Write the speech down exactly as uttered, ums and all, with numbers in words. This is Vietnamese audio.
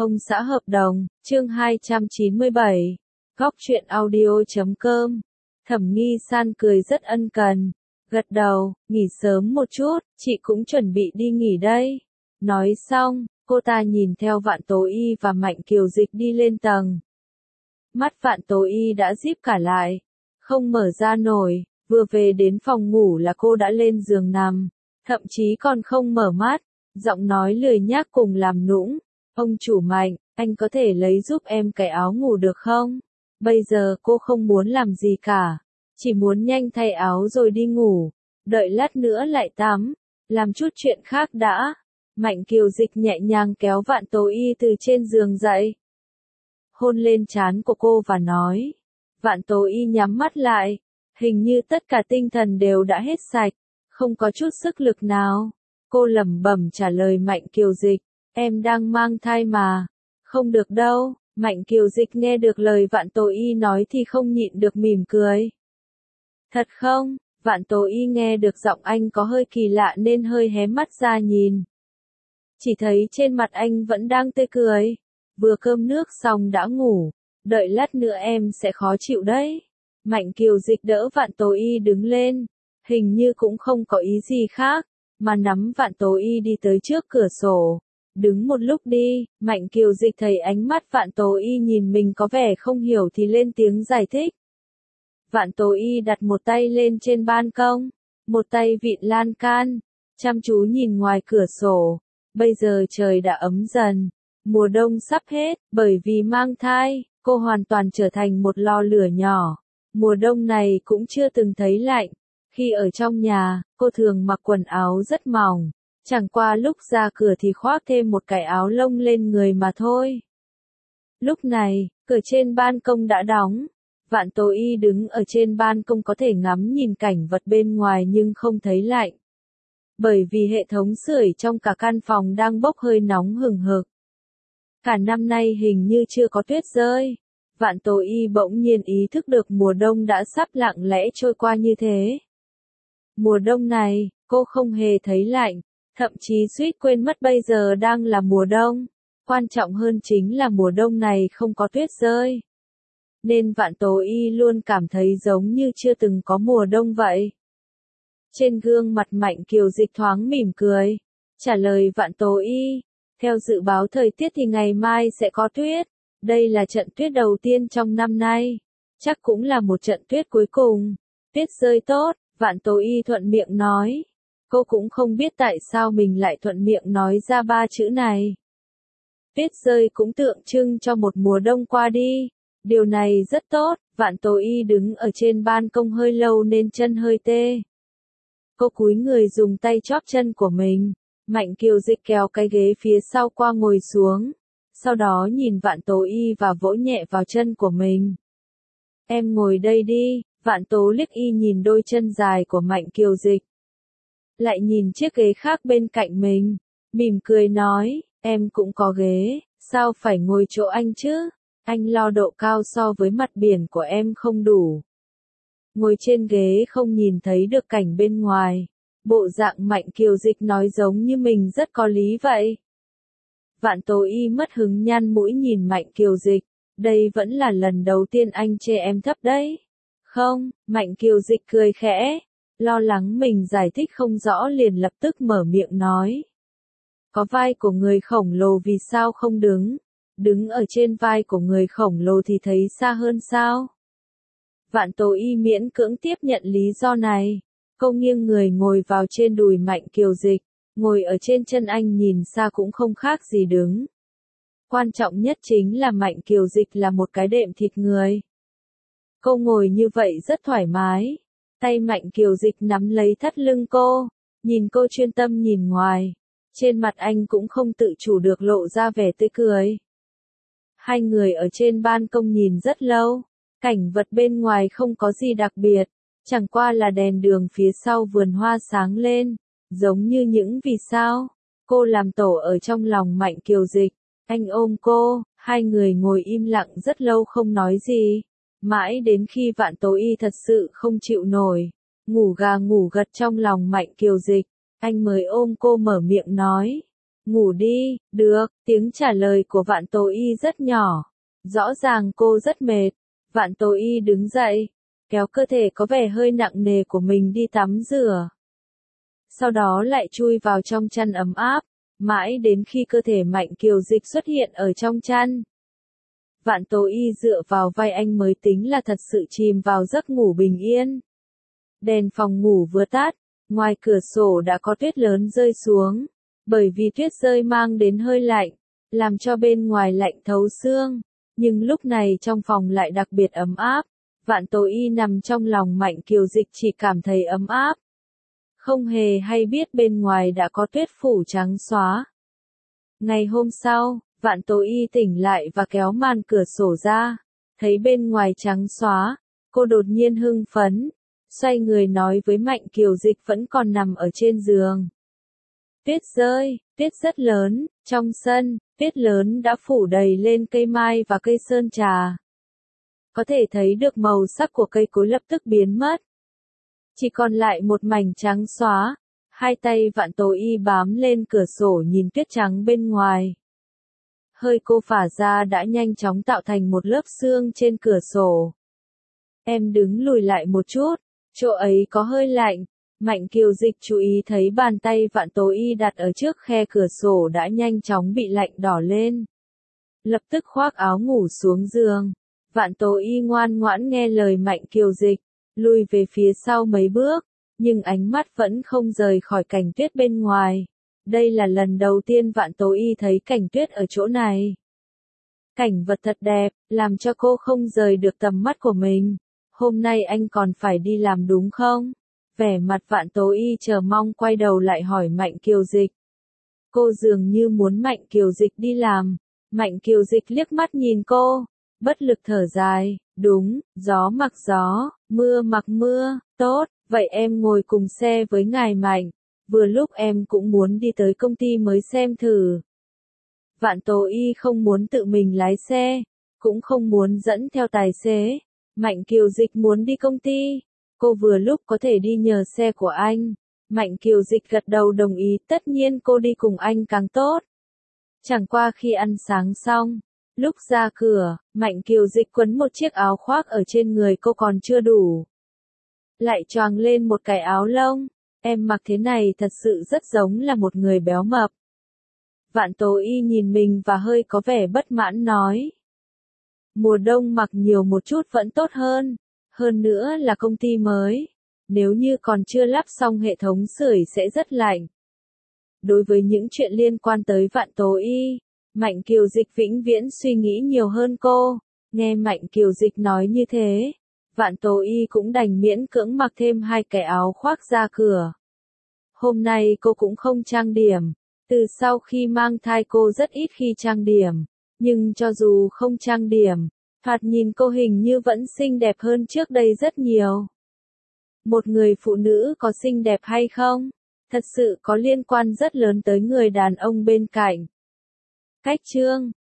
Ông xã hợp đồng, chương hai trăm chín mươi bảy. Góc truyện audio chấm com. Thẩm Nghi San cười rất ân cần, gật đầu, nghỉ sớm một chút, chị cũng chuẩn bị đi nghỉ đây. Nói xong, cô ta nhìn theo Vạn Tố Y và Mạnh Kiều Dịch đi lên tầng. Mắt Vạn Tố Y đã díp cả lại, không mở ra nổi, vừa về đến phòng ngủ là cô đã lên giường nằm, thậm chí còn không mở mắt, giọng nói lười nhác cùng làm nũng. Ông chủ Mạnh, anh có thể lấy giúp em cái áo ngủ được không? Bây giờ cô không muốn làm gì cả, chỉ muốn nhanh thay áo rồi đi ngủ, đợi lát nữa lại tắm, làm chút chuyện khác đã. Mạnh Kiều Dịch nhẹ nhàng kéo Vạn Tố Y từ trên giường dậy, hôn lên trán của cô và nói. Vạn Tố Y nhắm mắt lại, hình như tất cả tinh thần đều đã hết sạch, không có chút sức lực nào. Cô lẩm bẩm trả lời Mạnh Kiều Dịch, em đang mang thai mà. Không được đâu. Mạnh Kiều Dịch nghe được lời Vạn Tố Y nói thì không nhịn được mỉm cười. Thật không? Vạn Tố Y nghe được giọng anh có hơi kỳ lạ nên hơi hé mắt ra nhìn. Chỉ thấy trên mặt anh vẫn đang tươi cười. Vừa cơm nước xong đã ngủ, đợi lát nữa em sẽ khó chịu đấy. Mạnh Kiều Dịch đỡ Vạn Tố Y đứng lên, hình như cũng không có ý gì khác, mà nắm Vạn Tố Y đi tới trước cửa sổ. Đứng một lúc đi, Mạnh Kiều Dịch thấy ánh mắt Vạn Tố Y nhìn mình có vẻ không hiểu thì lên tiếng giải thích. Vạn Tố Y đặt một tay lên trên ban công, một tay vịn lan can, chăm chú nhìn ngoài cửa sổ. Bây giờ trời đã ấm dần, mùa đông sắp hết, bởi vì mang thai, cô hoàn toàn trở thành một lò lửa nhỏ. Mùa đông này cũng chưa từng thấy lạnh. Khi ở trong nhà, cô thường mặc quần áo rất mỏng. Chẳng qua lúc ra cửa thì khoác thêm một cái áo lông lên người mà thôi. Lúc này, cửa trên ban công đã đóng. Vạn Tố Y đứng ở trên ban công có thể ngắm nhìn cảnh vật bên ngoài nhưng không thấy lạnh. Bởi vì hệ thống sưởi trong cả căn phòng đang bốc hơi nóng hừng hực. Cả năm nay hình như chưa có tuyết rơi. Vạn Tố Y bỗng nhiên ý thức được mùa đông đã sắp lặng lẽ trôi qua như thế. Mùa đông này, cô không hề thấy lạnh. Thậm chí suýt quên mất bây giờ đang là mùa đông. Quan trọng hơn chính là mùa đông này không có tuyết rơi. Nên Vạn Tố Y luôn cảm thấy giống như chưa từng có mùa đông vậy. Trên gương mặt Mạnh Kiều Dịch thoáng mỉm cười, trả lời Vạn Tố Y. Theo dự báo thời tiết thì ngày mai sẽ có tuyết. Đây là trận tuyết đầu tiên trong năm nay. Chắc cũng là một trận tuyết cuối cùng. Tuyết rơi tốt, Vạn Tố Y thuận miệng nói. Cô cũng không biết tại sao mình lại thuận miệng nói ra ba chữ này. Tuyết rơi cũng tượng trưng cho một mùa đông qua đi. Điều này rất tốt. Vạn Tố Y đứng ở trên ban công hơi lâu nên chân hơi tê. Cô cúi người dùng tay chóp chân của mình. Mạnh Kiều Dịch kéo cái ghế phía sau qua ngồi xuống. Sau đó nhìn Vạn Tố Y và vỗ nhẹ vào chân của mình. Em ngồi đây đi. Vạn Tố liếc y nhìn đôi chân dài của Mạnh Kiều Dịch. Lại nhìn chiếc ghế khác bên cạnh mình, mỉm cười nói, em cũng có ghế, sao phải ngồi chỗ anh chứ? Anh lo độ cao so với mặt biển của em không đủ. Ngồi trên ghế không nhìn thấy được cảnh bên ngoài. Bộ dạng Mạnh Kiều Dịch nói giống như mình rất có lý vậy. Vạn Tố Y mất hứng nhăn mũi nhìn Mạnh Kiều Dịch. Đây vẫn là lần đầu tiên anh chê em thấp đấy. Không, Mạnh Kiều Dịch cười khẽ. Lo lắng mình giải thích không rõ liền lập tức mở miệng nói. Có vai của người khổng lồ vì sao không đứng? Đứng ở trên vai của người khổng lồ thì thấy xa hơn sao? Vạn Tố Y miễn cưỡng tiếp nhận lý do này. Cô nghiêng người ngồi vào trên đùi Mạnh Kiều Dịch. Ngồi ở trên chân anh nhìn xa cũng không khác gì đứng. Quan trọng nhất chính là Mạnh Kiều Dịch là một cái đệm thịt người. Cô ngồi như vậy rất thoải mái. Tay Mạnh Kiều Dịch nắm lấy thắt lưng cô, nhìn cô chuyên tâm nhìn ngoài. Trên mặt anh cũng không tự chủ được lộ ra vẻ tươi cười. Hai người ở trên ban công nhìn rất lâu. Cảnh vật bên ngoài không có gì đặc biệt, chẳng qua là đèn đường phía sau vườn hoa sáng lên, giống như những vì sao. Cô làm tổ ở trong lòng Mạnh Kiều Dịch. Anh ôm cô, hai người ngồi im lặng rất lâu không nói gì. Mãi đến khi Vạn Tố Y thật sự không chịu nổi, ngủ gà ngủ gật trong lòng Mạnh Kiều Dịch, anh mới ôm cô mở miệng nói. Ngủ đi, được, tiếng trả lời của Vạn Tố Y rất nhỏ. Rõ ràng cô rất mệt. Vạn Tố Y đứng dậy, kéo cơ thể có vẻ hơi nặng nề của mình đi tắm rửa. Sau đó lại chui vào trong chăn ấm áp, mãi đến khi cơ thể Mạnh Kiều Dịch xuất hiện ở trong chăn. Vạn Tố Y dựa vào vai anh mới tính là thật sự chìm vào giấc ngủ bình yên. Đèn phòng ngủ vừa tắt, ngoài cửa sổ đã có tuyết lớn rơi xuống, bởi vì tuyết rơi mang đến hơi lạnh, làm cho bên ngoài lạnh thấu xương, nhưng lúc này trong phòng lại đặc biệt ấm áp. Vạn Tố Y nằm trong lòng Mạnh Kiều Dịch chỉ cảm thấy ấm áp, không hề hay biết bên ngoài đã có tuyết phủ trắng xóa. Ngày hôm sau, Vạn Tố Y tỉnh lại và kéo màn cửa sổ ra, thấy bên ngoài trắng xóa, cô đột nhiên hưng phấn, xoay người nói với Mạnh Kiều Dịch vẫn còn nằm ở trên giường. Tuyết rơi, tuyết rất lớn, trong sân, tuyết lớn đã phủ đầy lên cây mai và cây sơn trà. Có thể thấy được màu sắc của cây cối lập tức biến mất. Chỉ còn lại một mảnh trắng xóa, hai tay Vạn Tố Y bám lên cửa sổ nhìn tuyết trắng bên ngoài. Hơi cô phả ra đã nhanh chóng tạo thành một lớp sương trên cửa sổ. Em đứng lùi lại một chút, chỗ ấy có hơi lạnh. Mạnh Kiều Dịch chú ý thấy bàn tay Vạn Tố Y đặt ở trước khe cửa sổ đã nhanh chóng bị lạnh đỏ lên. Lập tức khoác áo ngủ xuống giường. Vạn Tố Y ngoan ngoãn nghe lời Mạnh Kiều Dịch, lùi về phía sau mấy bước, nhưng ánh mắt vẫn không rời khỏi cảnh tuyết bên ngoài. Đây là lần đầu tiên Vạn Tố Y thấy cảnh tuyết ở chỗ này. Cảnh vật thật đẹp, làm cho cô không rời được tầm mắt của mình. Hôm nay anh còn phải đi làm đúng không? Vẻ mặt Vạn Tố Y chờ mong quay đầu lại hỏi Mạnh Kiều Dịch. Cô dường như muốn Mạnh Kiều Dịch đi làm. Mạnh Kiều Dịch liếc mắt nhìn cô, bất lực thở dài, đúng, gió mặc gió, mưa mặc mưa, tốt, vậy em ngồi cùng xe với ngài Mạnh, vừa lúc em cũng muốn đi tới công ty mới xem thử. Vạn Tố Y không muốn tự mình lái xe, cũng không muốn dẫn theo tài xế. Mạnh Kiều Dịch muốn đi công ty, cô vừa lúc có thể đi nhờ xe của anh. Mạnh Kiều Dịch gật đầu đồng ý, tất nhiên cô đi cùng anh càng tốt. Chẳng qua khi ăn sáng xong, lúc ra cửa, Mạnh Kiều Dịch quấn một chiếc áo khoác ở trên người cô còn chưa đủ. Lại choàng lên một cái áo lông, em mặc thế này thật sự rất giống là một người béo mập. Vạn Tố Y nhìn mình và hơi có vẻ bất mãn nói. Mùa đông mặc nhiều một chút vẫn tốt hơn, hơn nữa là công ty mới, nếu như còn chưa lắp xong hệ thống sưởi sẽ rất lạnh. Đối với những chuyện liên quan tới Vạn Tố Y, Mạnh Kiều Dịch vĩnh viễn suy nghĩ nhiều hơn cô. Nghe Mạnh Kiều Dịch nói như thế, Vạn Tố Y cũng đành miễn cưỡng mặc thêm hai cái áo khoác ra cửa. Hôm nay cô cũng không trang điểm, từ sau khi mang thai cô rất ít khi trang điểm, nhưng cho dù không trang điểm, thoạt nhìn cô hình như vẫn xinh đẹp hơn trước đây rất nhiều. Một người phụ nữ có xinh đẹp hay không, thật sự có liên quan rất lớn tới người đàn ông bên cạnh. Cách chương